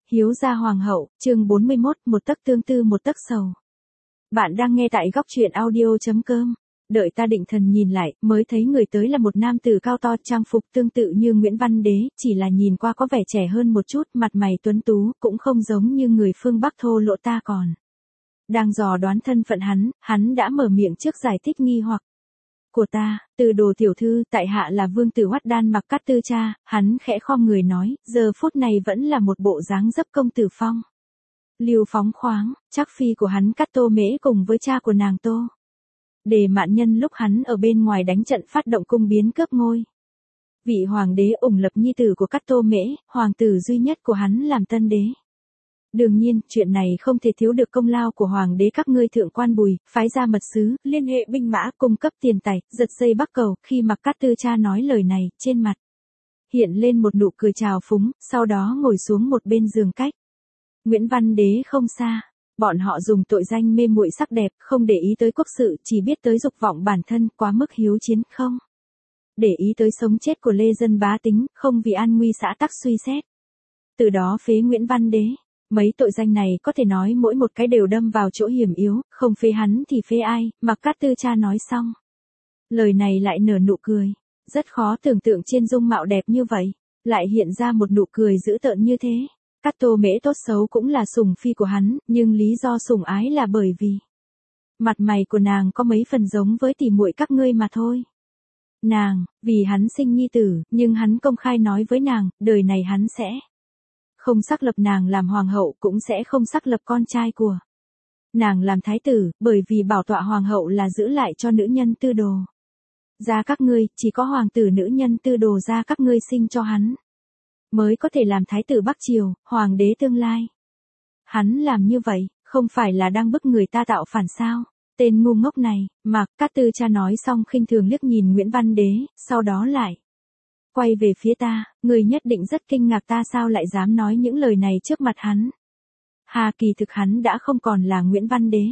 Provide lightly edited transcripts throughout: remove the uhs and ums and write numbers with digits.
Hiếu gia hoàng hậu, chương 41, một tấc tương tư một tấc sầu. Bạn đang nghe tại góc truyện audio.com. Đợi ta định thần nhìn lại, mới thấy người tới là một nam tử cao to, trang phục tương tự như Nguyễn Văn Đế, chỉ là nhìn qua có vẻ trẻ hơn một chút, mặt mày tuấn tú, cũng không giống như người phương Bắc thô lỗ ta còn. Đang dò đoán thân phận hắn đã mở miệng trước giải thích nghi hoặc của ta, Từ Đồ tiểu thư, tại hạ là vương tử Hoắt Đan Mặc Cát Tư Cha. Hắn khẽ khom người nói, giờ phút này vẫn là một bộ dáng dấp công tử phong lưu phóng khoáng, chắc phi của hắn Cát Tô Mễ cùng với cha của nàng Tô Đề Mạn Nhân lúc hắn ở bên ngoài đánh trận phát động cung biến cướp ngôi. Vị hoàng đế ủng lập nhi tử của Cát Tô Mễ, hoàng tử duy nhất của hắn làm tân đế. Đương nhiên, chuyện này không thể thiếu được công lao của hoàng đế các ngươi thượng quan Bùi, phái ra mật sứ, liên hệ binh mã, cung cấp tiền tài, giật dây bắc cầu. Khi Mặc Cát Tư Cha nói lời này, trên mặt hiện lên một nụ cười trào phúng, sau đó ngồi xuống một bên giường cách Nguyễn Văn Đế không xa. Bọn họ dùng tội danh mê muội sắc đẹp, không để ý tới quốc sự, chỉ biết tới dục vọng bản thân, quá mức hiếu chiến, không để ý tới sống chết của lê dân bá tính, không vì an nguy xã tắc suy xét. Từ đó phế Nguyễn Văn Đế. Mấy tội danh này có thể nói mỗi một cái đều đâm vào chỗ hiểm yếu, không phế hắn thì phế ai. Mặc Cát Tư Cha nói xong, lời này lại nở nụ cười. Rất khó tưởng tượng trên dung mạo đẹp như vậy, lại hiện ra một nụ cười dữ tợn như thế. Cát Tô Mễ tốt xấu cũng là sủng phi của hắn, nhưng lý do sủng ái là bởi vì mặt mày của nàng có mấy phần giống với tỉ muội các ngươi mà thôi. Nàng, vì hắn sinh nhi tử, nhưng hắn công khai nói với nàng, đời này hắn sẽ không xác lập nàng làm hoàng hậu, cũng sẽ không xác lập con trai của nàng làm thái tử, bởi vì bảo tọa hoàng hậu là giữ lại cho nữ nhân Tư Đồ gia các ngươi, chỉ có hoàng tử nữ nhân Tư Đồ gia các ngươi sinh cho hắn mới có thể làm thái tử Bắc Triều, hoàng đế tương lai. Hắn làm như vậy, không phải là đang bức người ta tạo phản sao? Tên ngu ngốc này. Mặc Cát Tư Cha nói xong khinh thường liếc nhìn Nguyễn Văn Đế, sau đó lại quay về phía ta, người nhất định rất kinh ngạc ta sao lại dám nói những lời này trước mặt hắn. Hà kỳ thực hắn đã không còn là Nguyễn Văn Đế.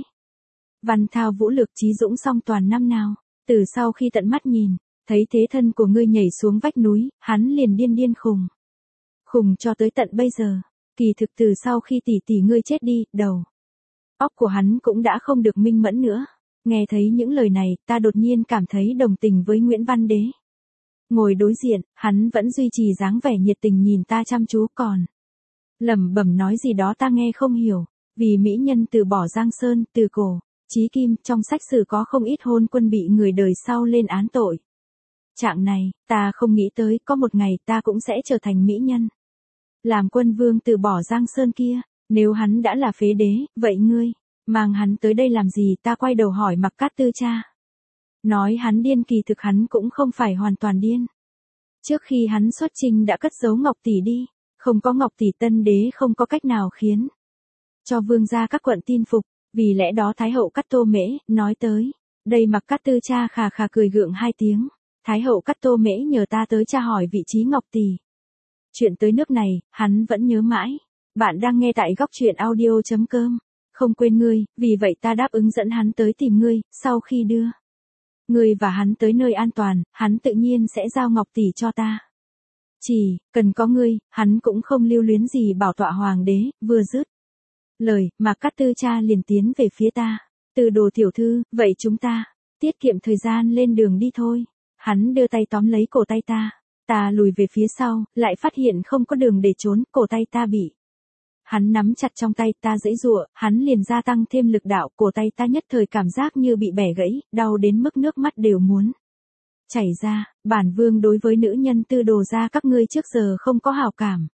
Văn thao vũ lược trí dũng song toàn năm nào, từ sau khi tận mắt nhìn, thấy thế thân của ngươi nhảy xuống vách núi, hắn liền điên khùng cho tới tận bây giờ. Kỳ thực từ sau khi tỷ tỷ ngươi chết đi, đầu óc của hắn cũng đã không được minh mẫn nữa. Nghe thấy những lời này, ta đột nhiên cảm thấy đồng tình với Nguyễn Văn Đế. Ngồi đối diện, hắn vẫn duy trì dáng vẻ nhiệt tình nhìn ta chăm chú, còn lẩm bẩm nói gì đó ta nghe không hiểu. Vì mỹ nhân từ bỏ Giang Sơn, từ cổ chí kim, trong sách sử có không ít hôn quân bị người đời sau lên án tội trạng này. Ta không nghĩ tới có một ngày ta cũng sẽ trở thành mỹ nhân làm quân vương từ bỏ Giang Sơn kia. Nếu hắn đã là phế đế, vậy ngươi mang hắn tới đây làm gì? Ta quay đầu hỏi Mặc Cát Tư Cha. Nói hắn điên, kỳ thực hắn cũng không phải hoàn toàn điên. Trước khi hắn xuất chinh đã cất giấu Ngọc tỷ đi, không có Ngọc tỷ tân đế không có cách nào khiến cho vương gia các quận tin phục. Vì lẽ đó Thái hậu Cát Tô Mễ nói tới đây. Mặc Cát Tư Cha khà khà cười gượng hai tiếng. Thái hậu Cát Tô Mễ nhờ ta tới tra hỏi vị trí Ngọc tỷ. Chuyện tới nước này, hắn vẫn nhớ mãi. Bạn đang nghe tại góc truyện audio.com. Không quên ngươi, vì vậy ta đáp ứng dẫn hắn tới tìm ngươi. Sau khi đưa ngươi và hắn tới nơi an toàn, hắn tự nhiên sẽ giao Ngọc tỷ cho ta. Chỉ cần có ngươi, hắn cũng không lưu luyến gì bảo tọa hoàng đế. Vừa dứt lời, Mặc Cát Tư Cha liền tiến về phía ta. Từ Đồ tiểu thư, vậy chúng ta tiết kiệm thời gian lên đường đi thôi. Hắn đưa tay tóm lấy cổ tay ta. Ta lùi về phía sau, lại phát hiện không có đường để trốn, cổ tay ta bị hắn nắm chặt trong tay. Ta giãy giụa, hắn liền gia tăng thêm lực đạo, cổ tay ta nhất thời cảm giác như bị bẻ gãy, đau đến mức nước mắt đều muốn chảy ra. Bản vương đối với nữ nhân Tư Đồ gia các ngươi trước giờ không có hảo cảm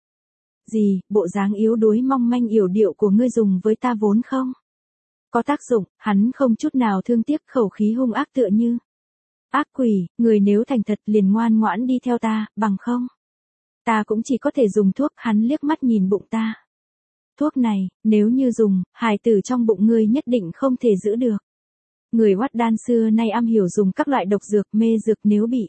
gì, bộ dáng yếu đuối mong manh yểu điệu của ngươi dùng với ta vốn không có tác dụng. Hắn không chút nào thương tiếc, khẩu khí hung ác tựa như ác quỷ. Người nếu thành thật liền ngoan ngoãn đi theo ta, bằng không ta cũng chỉ có thể dùng thuốc. Hắn liếc mắt nhìn bụng ta. Thuốc này, nếu như dùng, hài tử trong bụng ngươi nhất định không thể giữ được. Người Hoắt Đan xưa nay am hiểu dùng các loại độc dược, mê dược, nếu bị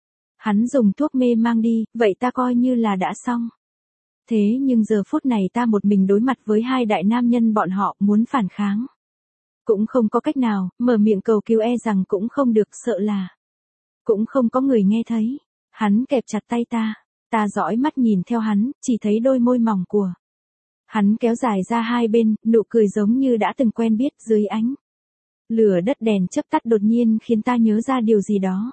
hắn dùng thuốc mê mang đi, vậy ta coi như là đã xong. Thế nhưng giờ phút này ta một mình đối mặt với hai đại nam nhân, bọn họ muốn phản kháng cũng không có cách nào, mở miệng cầu cứu e rằng cũng không được, sợ là cũng không có người nghe thấy. Hắn kẹp chặt tay ta. Ta dõi mắt nhìn theo hắn, chỉ thấy đôi môi mỏng của Hắn kéo dài ra hai bên, nụ cười giống như đã từng quen biết dưới ánh. Lửa đất đèn chớp tắt đột nhiên khiến ta nhớ ra điều gì đó.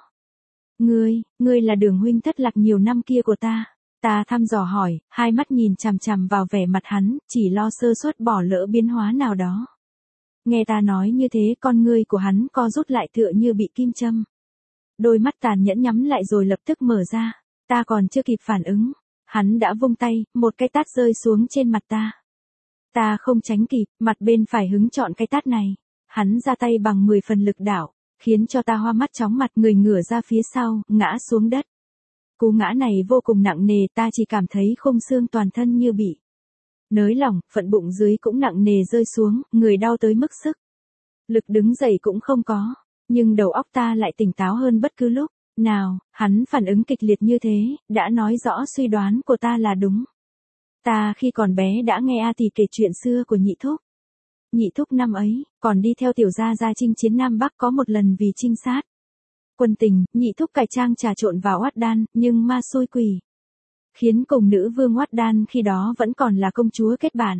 Ngươi là Đường huynh thất lạc nhiều năm kia của ta. Ta thăm dò hỏi, hai mắt nhìn chằm chằm vào vẻ mặt hắn, chỉ lo sơ suất bỏ lỡ biến hóa nào đó. Nghe ta nói như thế, con ngươi của hắn co rút lại tựa như bị kim châm. Đôi mắt tàn nhẫn nhắm lại rồi lập tức mở ra. Ta còn chưa kịp phản ứng, hắn đã vung tay, một cái tát rơi xuống trên mặt ta. Ta không tránh kịp, mặt bên phải hứng chọn cái tát này. Hắn ra tay bằng 10 phần lực đạo, khiến cho ta hoa mắt chóng mặt, người ngửa ra phía sau, ngã xuống đất. Cú ngã này vô cùng nặng nề, ta chỉ cảm thấy khung xương toàn thân như bị nới lỏng, phận bụng dưới cũng nặng nề rơi xuống, người đau tới mức sức lực đứng dậy cũng không có, nhưng đầu óc ta lại tỉnh táo hơn bất cứ lúc nào. Hắn phản ứng kịch liệt như thế, đã nói rõ suy đoán của ta là đúng. Ta khi còn bé đã nghe A Tỷ kể chuyện xưa của Nhị Thúc. Nhị Thúc năm ấy, còn đi theo tiểu gia ra chinh chiến Nam Bắc, có một lần vì trinh sát quân tình, Nhị Thúc cải trang trà trộn vào Oát Đan, nhưng ma xui quỷ khiến cùng nữ vương Oát Đan khi đó vẫn còn là công chúa kết bạn.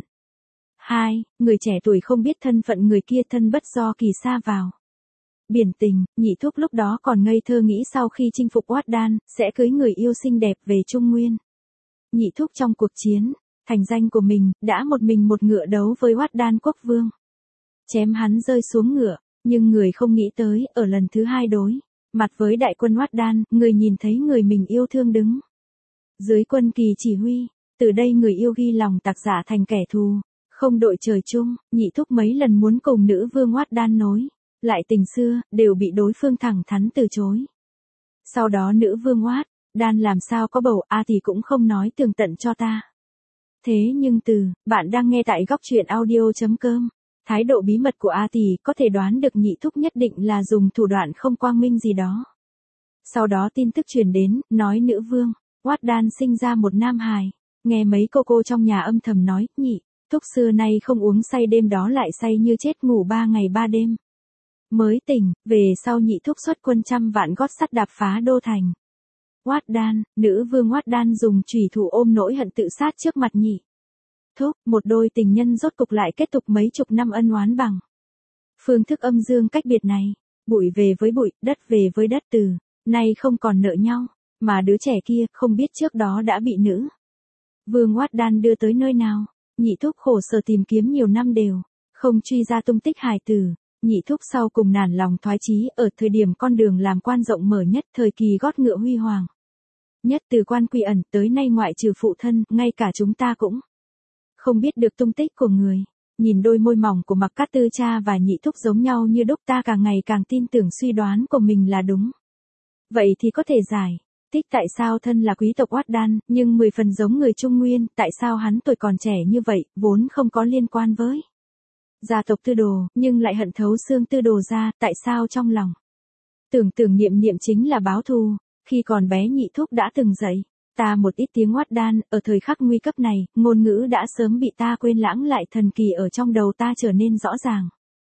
Người trẻ tuổi không biết thân phận người kia, thân bất do kỳ sa vào biển tình. Nhị Thúc lúc đó còn ngây thơ nghĩ sau khi chinh phục Oát Đan, sẽ cưới người yêu xinh đẹp về Trung Nguyên. Nhị Thúc trong cuộc chiến thành danh của mình, đã một mình một ngựa đấu với Oát Đan quốc vương. Chém hắn rơi xuống ngựa, nhưng người không nghĩ tới, ở lần thứ hai đối mặt với đại quân Oát Đan, người nhìn thấy người mình yêu thương đứng dưới quân kỳ chỉ huy. Từ đây người yêu ghi lòng tặc giả thành kẻ thù, không đội trời chung. Nhị Thúc mấy lần muốn cùng nữ vương Oát Đan nối lại tình xưa, đều bị đối phương thẳng thắn từ chối. Sau đó nữ vương Oát Đan làm sao có bầu, A Tỷ cũng không nói tường tận cho ta. Thế nhưng bạn đang nghe tại góc truyện audio.com. Thái độ bí mật của A Tỷ có thể đoán được Nhị Thúc nhất định là dùng thủ đoạn không quang minh gì đó. Sau đó tin tức truyền đến, nói nữ vương Oát Đan sinh ra một nam hài. Nghe mấy cô trong nhà âm thầm nói, Nhị Thúc xưa nay không uống say, đêm đó lại say như chết, ngủ 3 ngày 3 đêm mới tỉnh. Về sau Nhị Thúc xuất quân trăm vạn gót sắt đạp phá đô thành Oát Đan. Nữ vương Oát Đan dùng chủy thủ ôm nỗi hận tự sát trước mặt Nhị Thúc. Một đôi tình nhân rốt cục lại kết thúc mấy chục năm ân oán bằng phương thức âm dương cách biệt này. Bụi về với bụi, đất về với đất, từ nay không còn nợ nhau. Mà đứa trẻ kia không biết trước đó đã bị nữ vương Oát Đan đưa tới nơi nào. Nhị Thúc khổ sở tìm kiếm nhiều năm đều không truy ra tung tích hài tử. Nhị Thúc sau cùng nản lòng thoái chí, ở thời điểm con đường làm quan rộng mở nhất, thời kỳ gót ngựa huy hoàng nhất, từ quan quy ẩn tới nay, ngoại trừ phụ thân, ngay cả chúng ta cũng không biết được tung tích của người. Nhìn đôi môi mỏng của Mặc Cát Tư cha và Nhị Thúc giống nhau như đúc, ta càng ngày càng tin tưởng suy đoán của mình là đúng. Vậy thì có thể giải thích tại sao thân là quý tộc Oát Đan, nhưng 10 phần giống người Trung Nguyên, tại sao hắn tuổi còn trẻ như vậy, vốn không có liên quan với gia tộc Tư Đồ, nhưng lại hận thấu xương Tư Đồ gia, tại sao trong lòng tưởng niệm chính là báo thù. Khi còn bé Nhị Thúc đã từng dạy ta một ít tiếng Oát Đan, ở thời khắc nguy cấp này, ngôn ngữ đã sớm bị ta quên lãng, lại thần kỳ ở trong đầu ta trở nên rõ ràng.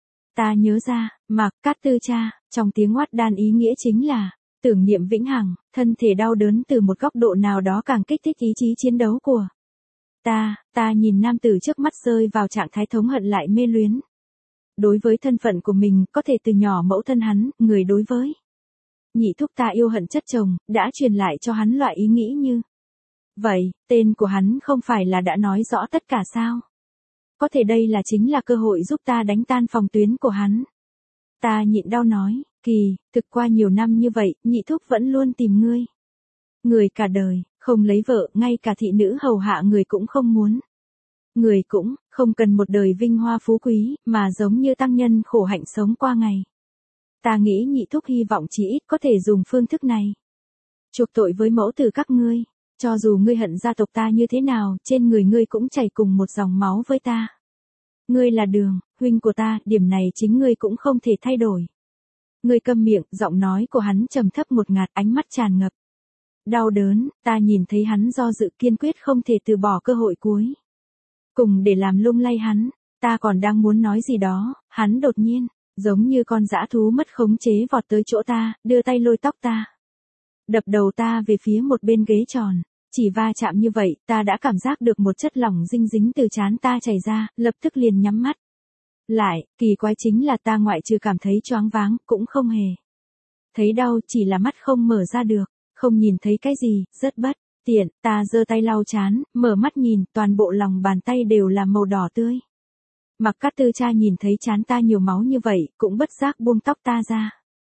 Ta nhớ ra, Mặc Cát Tư cha, trong tiếng Oát Đan ý nghĩa chính là tưởng niệm vĩnh hằng. Thân thể đau đớn từ một góc độ nào đó càng kích thích ý chí chiến đấu của ta nhìn nam tử trước mắt rơi vào trạng thái thống hận lại mê luyến đối với thân phận của mình, có thể từ nhỏ mẫu thân hắn, người đối với Nhị Thúc ta yêu hận chất chồng, đã truyền lại cho hắn loại ý nghĩ như vậy. Tên của hắn không phải là đã nói rõ tất cả sao? Có thể đây là chính là cơ hội giúp ta đánh tan phòng tuyến của hắn. Ta nhịn đau nói, thực qua nhiều năm như vậy, Nhị Thúc vẫn luôn tìm ngươi. Người cả đời, không lấy vợ, ngay cả thị nữ hầu hạ người cũng không muốn. Người cũng không cần một đời vinh hoa phú quý, mà giống như tăng nhân khổ hạnh sống qua ngày. Ta nghĩ Nhị Thúc hy vọng chí ít có thể dùng phương thức này chuộc tội với mẫu tử các ngươi. Cho dù ngươi hận gia tộc ta như thế nào, trên người ngươi cũng chảy cùng một dòng máu với ta. Ngươi là Đường huynh của ta, điểm này chính ngươi cũng không thể thay đổi. Ngươi câm miệng. Giọng nói của hắn trầm thấp ngột ngạt, ánh mắt tràn ngập đau đớn. Ta nhìn thấy hắn do dự, kiên quyết không thể từ bỏ cơ hội cuối cùng để làm lung lay hắn. Ta còn đang muốn nói gì đó, hắn đột nhiên giống như con dã thú mất khống chế vọt tới chỗ ta, đưa tay lôi tóc ta, đập đầu ta về phía một bên ghế tròn. Chỉ va chạm như vậy, ta đã cảm giác được một chất lỏng dinh dính từ trán ta chảy ra, lập tức liền nhắm mắt lại, kỳ quái chính là ta ngoại trừ cảm thấy choáng váng, cũng không hề thấy đau, chỉ là mắt không mở ra được, không nhìn thấy cái gì, rất bất tiện, ta giơ tay lau trán, mở mắt nhìn, toàn bộ lòng bàn tay đều là màu đỏ tươi. Mạc Cát Tư Cha nhìn thấy trán ta nhiều máu như vậy, cũng bất giác buông tóc ta ra.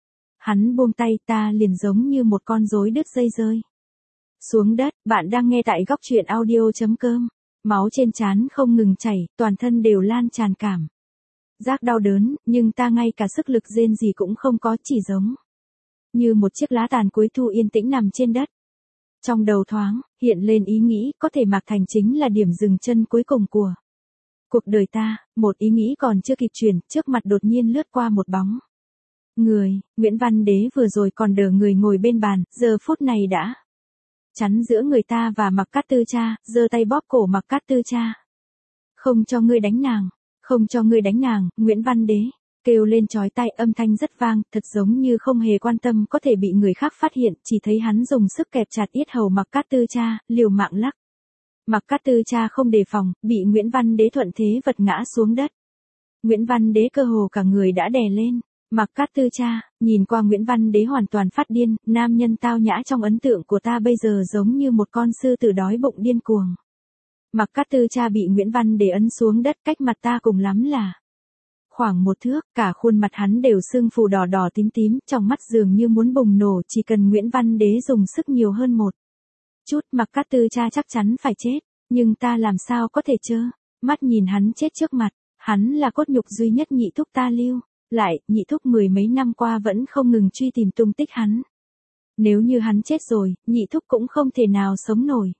Hắn buông tay, ta liền giống như một con rối đứt dây rơi xuống đất. Bạn đang nghe tại góc truyện audio.com. Máu trên trán không ngừng chảy, toàn thân đều lan tràn cảm giác đau đớn, nhưng ta ngay cả sức lực rên gì cũng không có, chỉ giống như một chiếc lá tàn cuối thu yên tĩnh nằm trên đất. Trong đầu thoáng hiện lên ý nghĩ, có thể Mạc Thành chính là điểm dừng chân cuối cùng của cuộc đời ta. Một ý nghĩ còn chưa kịp chuyển, trước mặt đột nhiên lướt qua một bóng người. Nguyễn Văn Đế vừa rồi còn đờ người ngồi bên bàn, giờ phút này đã chắn giữa người ta và Mạc Cát Tư Cha, giơ tay bóp cổ Mạc Cát Tư Cha. Không cho ngươi đánh nàng, không cho ngươi đánh nàng. Nguyễn Văn Đế kêu lên chói tai, âm thanh rất vang, thật giống như không hề quan tâm có thể bị người khác phát hiện, chỉ thấy hắn dùng sức kẹp chặt yết hầu Mạc Cát Tư Cha, liều mạng lắc. Mạc Cát Tư Cha không đề phòng, bị Nguyễn Văn Đế thuận thế vật ngã xuống đất. Nguyễn Văn Đế cơ hồ cả người đã đè lên. Mạc Cát Tư Cha nhìn qua Nguyễn Văn Đế hoàn toàn phát điên, nam nhân tao nhã trong ấn tượng của ta bây giờ giống như một con sư tử đói bụng điên cuồng. Mạc Cát Tư Cha bị Nguyễn Văn Đế ấn xuống đất, cách mặt ta cùng lắm là khoảng một thước, cả khuôn mặt hắn đều sưng phù đỏ đỏ tím tím, trong mắt dường như muốn bùng nổ, chỉ cần Nguyễn Văn Đế dùng sức nhiều hơn một chút, Mạc Cát Tư Cha chắc chắn phải chết, nhưng ta làm sao có thể trơ mắt nhìn hắn chết trước mặt. Hắn là cốt nhục duy nhất nhị thúc ta lưu lại, nhị thúc mười mấy năm qua vẫn không ngừng truy tìm tung tích hắn. Nếu như hắn chết rồi, nhị thúc cũng không thể nào sống nổi.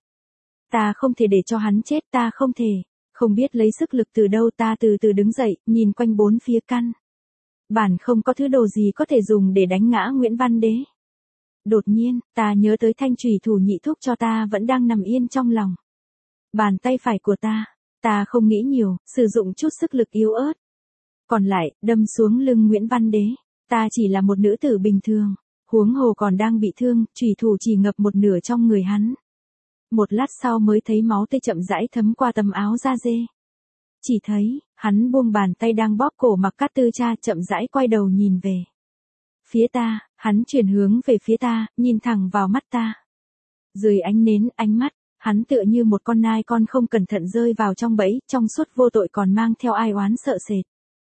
Ta không thể để cho hắn chết, ta không thể. Không biết lấy sức lực từ đâu, ta từ từ đứng dậy, nhìn quanh bốn phía căn bản không có thứ đồ gì có thể dùng để đánh ngã Nguyễn Văn Đế. Đột nhiên, ta nhớ tới thanh chùy thủ nhị thúc cho ta vẫn đang nằm yên trong lòng bàn tay phải của ta. Ta không nghĩ nhiều, sử dụng chút sức lực yếu ớt còn lại, đâm xuống lưng Nguyễn Văn Đế. Ta chỉ là một nữ tử bình thường, huống hồ còn đang bị thương, chùy thủ chỉ ngập một nửa trong người hắn. Một lát sau mới thấy máu tươi chậm rãi thấm qua tấm áo da dê. Chỉ thấy, hắn buông bàn tay đang bóp cổ Mạc Cát Tư Cha, chậm rãi quay đầu nhìn về phía ta, hắn chuyển hướng về phía ta, nhìn thẳng vào mắt ta. Dưới ánh nến, ánh mắt hắn tựa như một con nai con không cẩn thận rơi vào trong bẫy, trong suốt vô tội còn mang theo ai oán sợ sệt.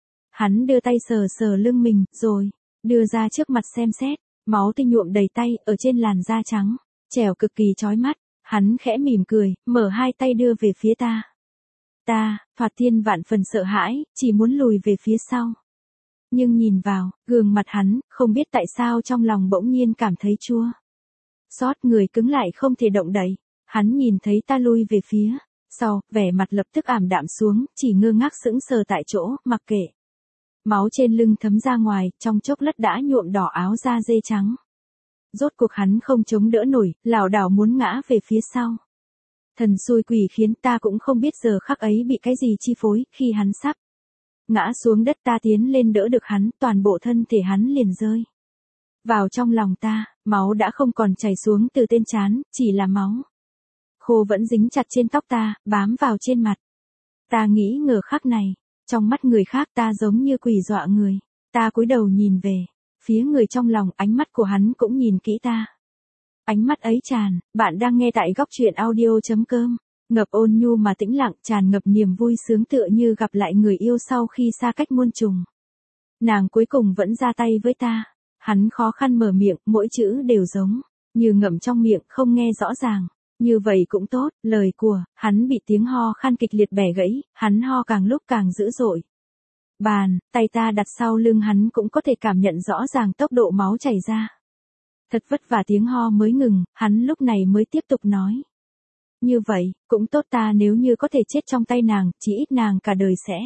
Hắn đưa tay sờ sờ lưng mình, rồi đưa ra trước mặt xem xét, máu tươi nhuộm đầy tay, ở trên làn da trắng trẻo cực kỳ chói mắt. Hắn khẽ mỉm cười, mở hai tay đưa về phía ta. Ta, thoạt thiên vạn phần sợ hãi, chỉ muốn lùi về phía sau. Nhưng nhìn vào gương mặt hắn, không biết tại sao trong lòng bỗng nhiên cảm thấy chua xót, người cứng lại không thể động đậy. Hắn nhìn thấy ta lui về phía sau, vẻ mặt lập tức ảm đạm xuống, chỉ ngơ ngác sững sờ tại chỗ, mặc kệ máu trên lưng thấm ra ngoài, trong chốc lát đã nhuộm đỏ áo da dê trắng. Rốt cuộc hắn không chống đỡ nổi, lảo đảo muốn ngã về phía sau. Thần xui quỷ khiến, ta cũng không biết giờ khắc ấy bị cái gì chi phối, khi hắn sắp ngã xuống đất, ta tiến lên đỡ được hắn, toàn bộ thân thể hắn liền rơi vào trong lòng ta. Máu đã không còn chảy xuống từ tên trán, chỉ là máu khô vẫn dính chặt trên tóc ta, bám vào trên mặt. Ta nghĩ ngờ khắc này, trong mắt người khác ta giống như quỷ dọa người. Ta cúi đầu nhìn về phía người trong lòng, ánh mắt của hắn cũng nhìn kỹ ta. Ánh mắt ấy tràn, bạn đang nghe tại góc truyện audio.com. Ngập ôn nhu mà tĩnh lặng, tràn ngập niềm vui sướng, tựa như gặp lại người yêu sau khi xa cách muôn trùng. Nàng cuối cùng vẫn ra tay với ta. Hắn khó khăn mở miệng, mỗi chữ đều giống như ngậm trong miệng, không nghe rõ ràng. Như vậy cũng tốt, lời của hắn bị tiếng ho khan kịch liệt bẻ gãy, hắn ho càng lúc càng dữ dội. Bàn tay ta đặt sau lưng hắn cũng có thể cảm nhận rõ ràng tốc độ máu chảy ra. Thật vất vả tiếng ho mới ngừng, hắn lúc này mới tiếp tục nói. Như vậy, cũng tốt, ta nếu như có thể chết trong tay nàng, chỉ ít nàng cả đời sẽ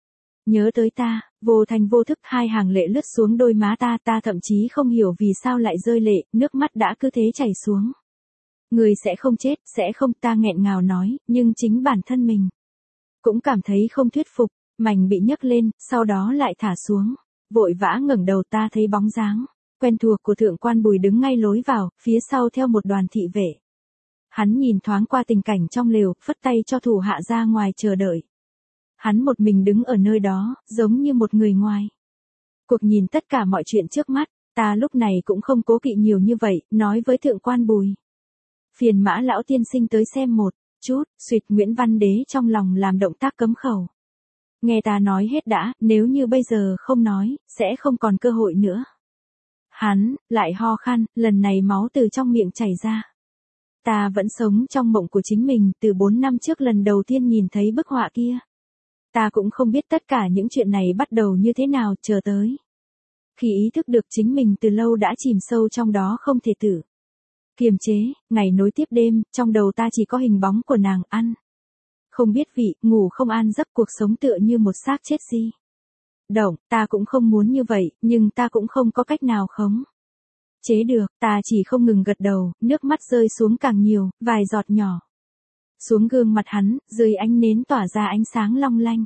nhớ tới ta. Vô thành vô thức hai hàng lệ lướt xuống đôi má ta, ta thậm chí không hiểu vì sao lại rơi lệ, nước mắt đã cứ thế chảy xuống. Người sẽ không chết, sẽ không, ta nghẹn ngào nói, nhưng chính bản thân mình cũng cảm thấy không thuyết phục. Mảnh bị nhấc lên, sau đó lại thả xuống. Vội vã ngẩng đầu, ta thấy bóng dáng quen thuộc của thượng quan Bùi đứng ngay lối vào, phía sau theo một đoàn thị vệ. Hắn nhìn thoáng qua tình cảnh trong lều, phất tay cho thủ hạ ra ngoài chờ đợi. Hắn một mình đứng ở nơi đó, giống như một người ngoài. Cuộc nhìn tất cả mọi chuyện trước mắt, ta lúc này cũng không cố kỵ nhiều như vậy, nói với thượng quan Bùi. Phiền Mã lão tiên sinh tới xem một chút, suyệt Nguyễn Văn Đế trong lòng làm động tác cấm khẩu. Nghe ta nói hết đã, nếu như bây giờ không nói, sẽ không còn cơ hội nữa. Hắn, lại ho khan, lần này máu từ trong miệng chảy ra. Ta vẫn sống trong mộng của chính mình từ 4 năm trước lần đầu tiên nhìn thấy bức họa kia. Ta cũng không biết tất cả những chuyện này bắt đầu như thế nào chờ tới. Khi ý thức được chính mình từ lâu đã chìm sâu trong đó không thể tự kiềm chế, ngày nối tiếp đêm, trong đầu ta chỉ có hình bóng của nàng ăn. Không biết vị, ngủ không an giấc, cuộc sống tựa như một xác chết di động, ta cũng không muốn như vậy, nhưng ta cũng không có cách nào khống chế được, ta chỉ không ngừng gật đầu, nước mắt rơi xuống càng nhiều, vài giọt nhỏ. Xuống gương mặt hắn, dưới ánh nến tỏa ra ánh sáng long lanh.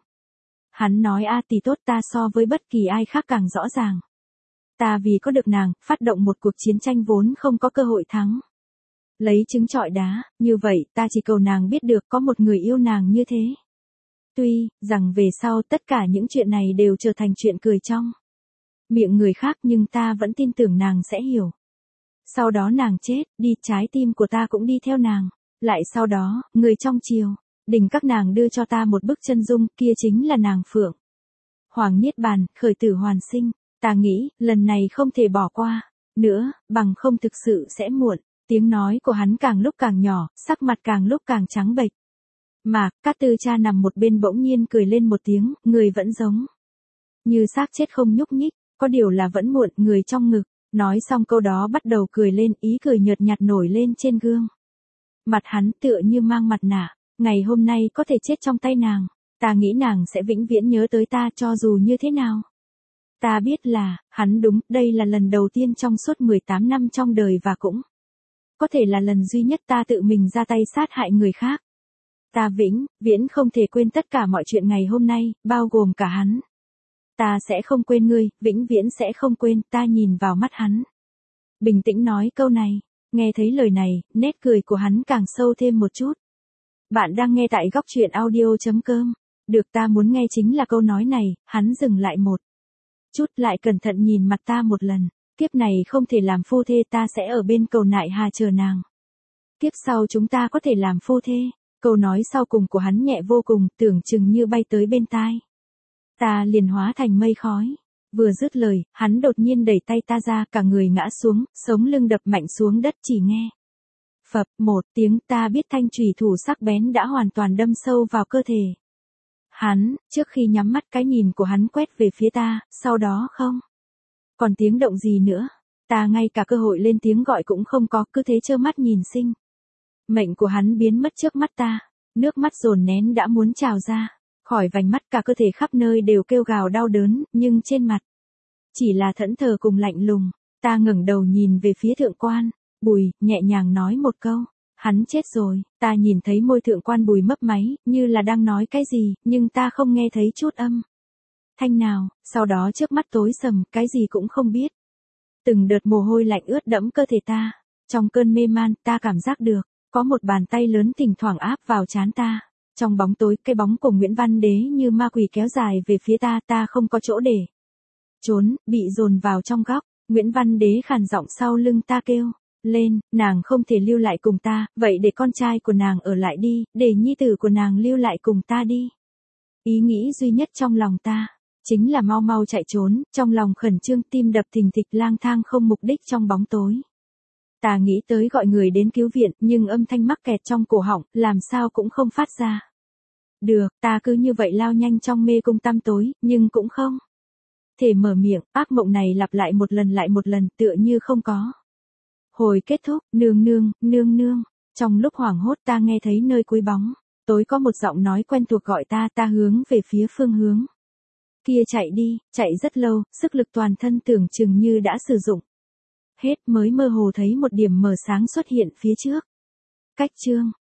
Hắn nói a tỷ tốt ta so với bất kỳ ai khác càng rõ ràng. Ta vì có được nàng, phát động một cuộc chiến tranh vốn không có cơ hội thắng. Lấy trứng trọi đá, như vậy ta chỉ cầu nàng biết được có một người yêu nàng như thế. Tuy rằng về sau tất cả những chuyện này đều trở thành chuyện cười trong miệng người khác, nhưng ta vẫn tin tưởng nàng sẽ hiểu. Sau đó nàng chết, đi, trái tim của ta cũng đi theo nàng. Lại sau đó, người trong triều đình các nàng đưa cho ta một bức chân dung, kia chính là nàng Phượng Hoàng niết bàn, khởi tử hoàn sinh. Ta nghĩ, lần này không thể bỏ qua nữa, bằng không thực sự sẽ muộn. Tiếng nói của hắn càng lúc càng nhỏ, sắc mặt càng lúc càng trắng bệch. Mà, Cát Tư Cha nằm một bên bỗng nhiên cười lên một tiếng, người vẫn giống như xác chết không nhúc nhích, có điều là vẫn muộn, người trong ngực. Nói xong câu đó bắt đầu cười lên, ý cười nhợt nhạt nổi lên trên gương mặt hắn tựa như mang mặt nạ. Ngày hôm nay có thể chết trong tay nàng, ta nghĩ nàng sẽ vĩnh viễn nhớ tới ta cho dù như thế nào. Ta biết là, hắn đúng, đây là lần đầu tiên trong suốt 18 năm trong đời và cũng có thể là lần duy nhất ta tự mình ra tay sát hại người khác. Ta vĩnh viễn không thể quên tất cả mọi chuyện ngày hôm nay, bao gồm cả hắn. Ta sẽ không quên ngươi, vĩnh viễn sẽ không quên. Ta nhìn vào mắt hắn, bình tĩnh nói câu này. Nghe thấy lời này, nét cười của hắn càng sâu thêm một chút. Bạn đang nghe tại góc truyện audio.com. Được, ta muốn nghe chính là câu nói này. Hắn dừng lại một chút, lại cẩn thận nhìn mặt ta một lần. Kiếp này không thể làm phu thê, ta sẽ ở bên cầu nại hà chờ nàng. Kiếp sau chúng ta có thể làm phu thê. Câu nói sau cùng của hắn nhẹ vô cùng, tưởng chừng như bay tới bên tai. Ta liền hóa thành mây khói. Vừa dứt lời, hắn đột nhiên đẩy tay ta ra, cả người ngã xuống, sống lưng đập mạnh xuống đất, chỉ nghe phập một tiếng. Ta biết thanh chùy thủ sắc bén đã hoàn toàn đâm sâu vào cơ thể hắn. Trước khi nhắm mắt, cái nhìn của hắn quét về phía ta, sau đó không còn tiếng động gì nữa. Ta ngay cả cơ hội lên tiếng gọi cũng không có, cứ thế trơ mắt nhìn sinh mệnh của hắn biến mất trước mắt ta. Nước mắt dồn nén đã muốn trào ra khỏi vành mắt, cả cơ thể khắp nơi đều kêu gào đau đớn, nhưng trên mặt chỉ là thẫn thờ cùng lạnh lùng. Ta ngẩng đầu nhìn về phía thượng quan Bùi, nhẹ nhàng nói một câu. Hắn chết rồi. Ta nhìn thấy môi thượng quan Bùi mấp máy, như là đang nói cái gì, nhưng ta không nghe thấy chút âm thanh nào. Sau đó trước mắt tối sầm, cái gì cũng không biết. Từng đợt mồ hôi lạnh ướt đẫm cơ thể ta. Trong cơn mê man, ta cảm giác được có một bàn tay lớn thỉnh thoảng áp vào trán ta. Trong bóng tối, cái bóng của Nguyễn Văn Đế như ma quỷ kéo dài về phía ta. Ta không có chỗ để trốn, bị dồn vào trong góc. Nguyễn Văn Đế khàn giọng sau lưng ta kêu lên, nàng không thể lưu lại cùng ta, vậy để con trai của nàng ở lại đi, để nhi tử của nàng lưu lại cùng ta đi. Ý nghĩ duy nhất trong lòng ta chính là mau mau chạy trốn. Trong lòng khẩn trương, tim đập thình thịch, lang thang không mục đích trong bóng tối. Ta nghĩ tới gọi người đến cứu viện, nhưng âm thanh mắc kẹt trong cổ họng, làm sao cũng không phát ra được. Ta cứ như vậy lao nhanh trong mê cung tăm tối, nhưng cũng không thể mở miệng. Ác mộng này lặp lại một lần, tựa như không có hồi kết thúc. Nương nương, nương nương. Trong lúc hoảng hốt, ta nghe thấy nơi cuối bóng tối có một giọng nói quen thuộc gọi ta. Ta hướng về phía phương hướng kia chạy đi, chạy rất lâu, sức lực toàn thân tưởng chừng như đã sử dụng hết, mới mơ hồ thấy một điểm mờ sáng xuất hiện phía trước. Cách chương